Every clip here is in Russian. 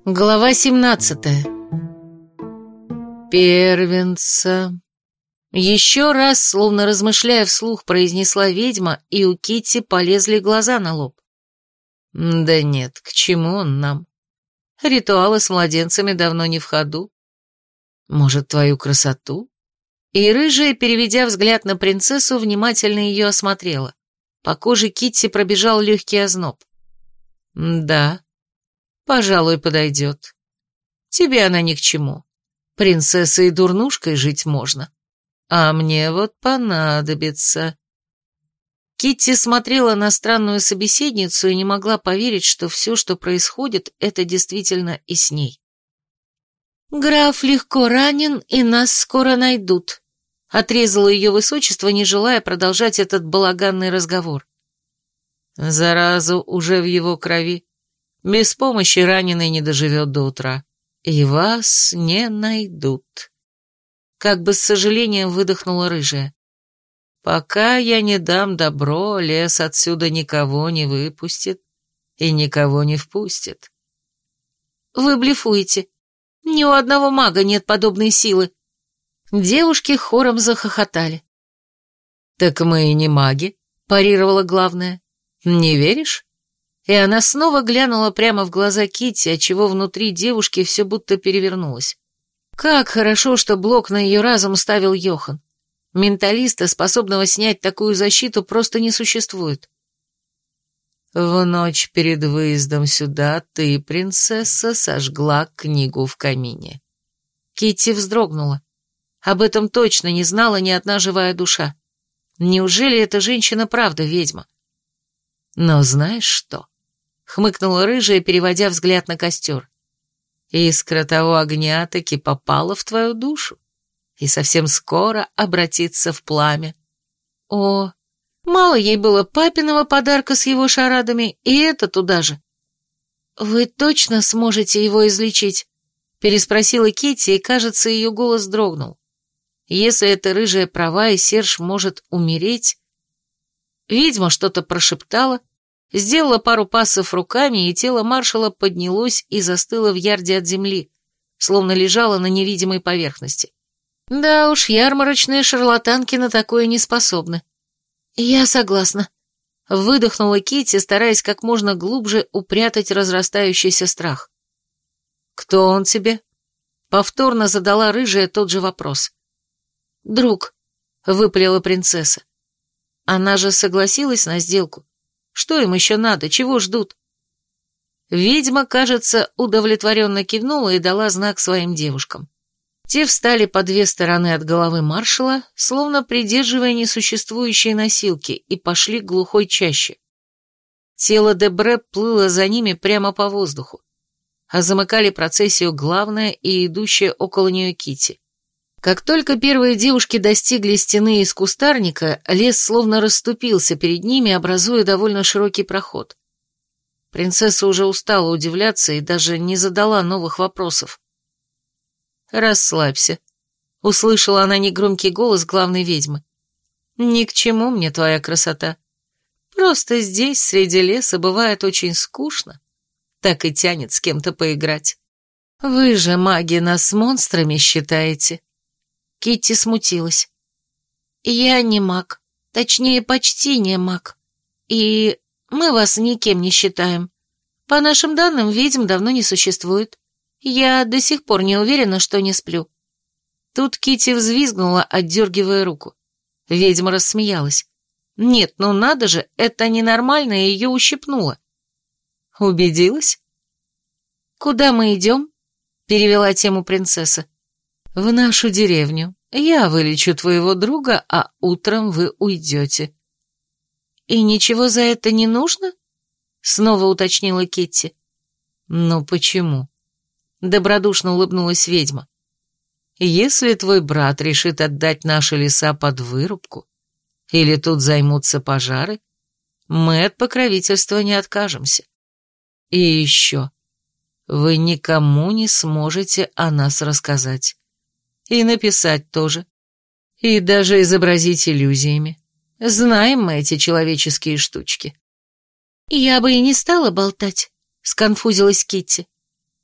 Глава 17. Первенца. Еще раз, словно размышляя вслух, произнесла ведьма, и у Китти полезли глаза на лоб. Да нет, к чему он нам? Ритуалы с младенцами давно не в ходу. Может, твою красоту? И рыжая, переведя взгляд на принцессу, внимательно ее осмотрела. По коже Китти пробежал легкий озноб. Да, пожалуй, подойдет. Тебе она ни к чему. Принцессой и дурнушкой жить можно. А мне вот понадобится. Китти смотрела на странную собеседницу и не могла поверить, что все, что происходит, это действительно и с ней. «Граф легко ранен, и нас скоро найдут», — отрезало ее высочество, не желая продолжать этот балаганный разговор. Заразу уже в его крови. Без помощи раненый не доживет до утра. И вас не найдут. Как бы с сожалением выдохнула рыжая. Пока я не дам добро, лес отсюда никого не выпустит и никого не впустит. Вы блефуете. Ни у одного мага нет подобной силы. Девушки хором захохотали. Так мы и не маги, парировала главная. Не веришь? И она снова глянула прямо в глаза Китти, отчего внутри девушки все будто перевернулось. Как хорошо, что блок на ее разум ставил Йохан. Менталиста, способного снять такую защиту, просто не существует. В ночь перед выездом сюда ты, принцесса, сожгла книгу в камине. Китти вздрогнула. Об этом точно не знала ни одна живая душа. Неужели эта женщина правда ведьма? Но знаешь что? Хмыкнула рыжая, переводя взгляд на костер. Искра того огня таки попала в твою душу и совсем скоро обратится в пламя. О, мало ей было папиного подарка с его шарадами, и это туда же. Вы точно сможете его излечить? Переспросила Китти, и, кажется, ее голос дрогнул. Если эта рыжая права, и Серж может умереть... Ведьма что-то прошептала, сделала пару пассов руками, и тело маршала поднялось и застыло в ярде от земли, словно лежало на невидимой поверхности. Да уж, ярмарочные шарлатанки на такое не способны. Я согласна. Выдохнула Китти, стараясь как можно глубже упрятать разрастающийся страх. Кто он тебе? Повторно задала рыжая тот же вопрос. Друг, выпалила принцесса. Она же согласилась на сделку. Что им еще надо? Чего ждут? Ведьма, кажется, удовлетворенно кивнула и дала знак своим девушкам. Те встали по две стороны от головы маршала, словно придерживая несуществующие носилки, и пошли к глухой чаще. Тело Дебре плыло за ними прямо по воздуху, а замыкали процессию главная и идущая около нее Китти. Как только первые девушки достигли стены из кустарника, лес словно расступился перед ними, образуя довольно широкий проход. Принцесса уже устала удивляться и даже не задала новых вопросов. «Расслабься», — услышала она негромкий голос главной ведьмы. «Ни к чему мне твоя красота. Просто здесь, среди леса, бывает очень скучно. Так и тянет с кем-то поиграть. Вы же, маги, нас монстрами считаете». Китти смутилась. «Я не маг, точнее, почти не маг. И мы вас никем не считаем. По нашим данным, ведьм давно не существует. Я до сих пор не уверена, что не сплю». Тут Китти взвизгнула, отдергивая руку. Ведьма рассмеялась. «Нет, ну надо же, это ненормально, и ее ущипнуло». «Убедилась?» «Куда мы идем?» — перевела тему принцесса. «В нашу деревню. Я вылечу твоего друга, а утром вы уйдете». «И ничего за это не нужно?» — снова уточнила Китти. «Ну почему?» — добродушно улыбнулась ведьма. «Если твой брат решит отдать наши леса под вырубку, или тут займутся пожары, мы от покровительства не откажемся. И еще, вы никому не сможете о нас рассказать. И написать тоже. И даже изобразить иллюзиями. Знаем мы эти человеческие штучки». «Я бы и не стала болтать», — сконфузилась Китти.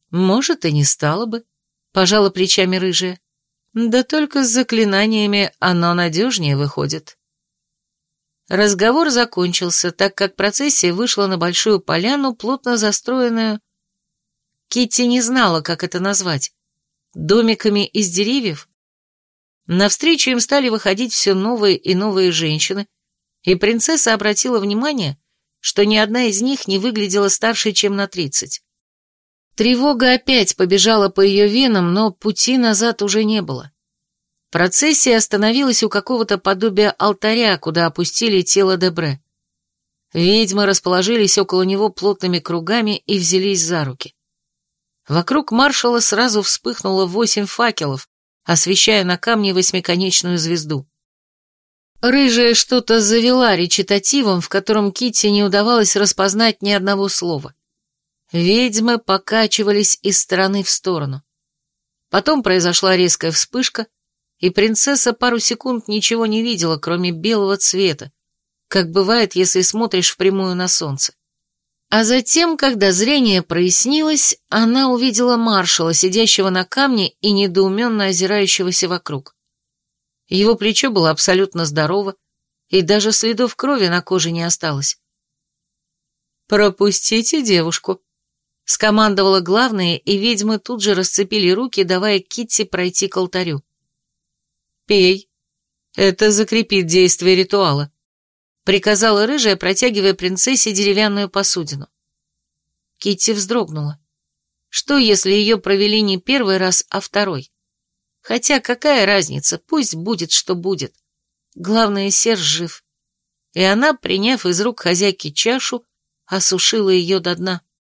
Может, и не стало бы, пожала плечами рыжая. Да только с заклинаниями оно надежнее выходит. Разговор закончился, так как процессия вышла на большую поляну, плотно застроенную. Китти не знала, как это назвать. Домиками из деревьев? Навстречу им стали выходить все новые и новые женщины, и принцесса обратила внимание, что ни одна из них не выглядела старше, чем на 30. Тревога опять побежала по ее венам, но пути назад уже не было. Процессия остановилась у какого-то подобия алтаря, куда опустили тело Дебре. Ведьмы расположились около него плотными кругами и взялись за руки. Вокруг маршала сразу вспыхнуло 8 факелов, освещая на камне восьмиконечную звезду. Рыжая что-то завела речитативом, в котором Китти не удавалось распознать ни одного слова. Ведьмы покачивались из стороны в сторону. Потом произошла резкая вспышка, и принцесса пару секунд ничего не видела, кроме белого цвета, как бывает, если смотришь впрямую на солнце. А затем, когда зрение прояснилось, она увидела маршала, сидящего на камне и недоуменно озирающегося вокруг. Его плечо было абсолютно здорово, и даже следов крови на коже не осталось. «Пропустите девушку», — скомандовала главная, и ведьмы тут же расцепили руки, давая Китти пройти к алтарю. «Пей. Это закрепит действие ритуала», — приказала рыжая, протягивая принцессе деревянную посудину. Китти вздрогнула. Что, если ее провели не первый раз, а второй? Хотя какая разница, пусть будет, что будет. Главное, Серж жив. И она, приняв из рук хозяйки чашу, осушила ее до дна.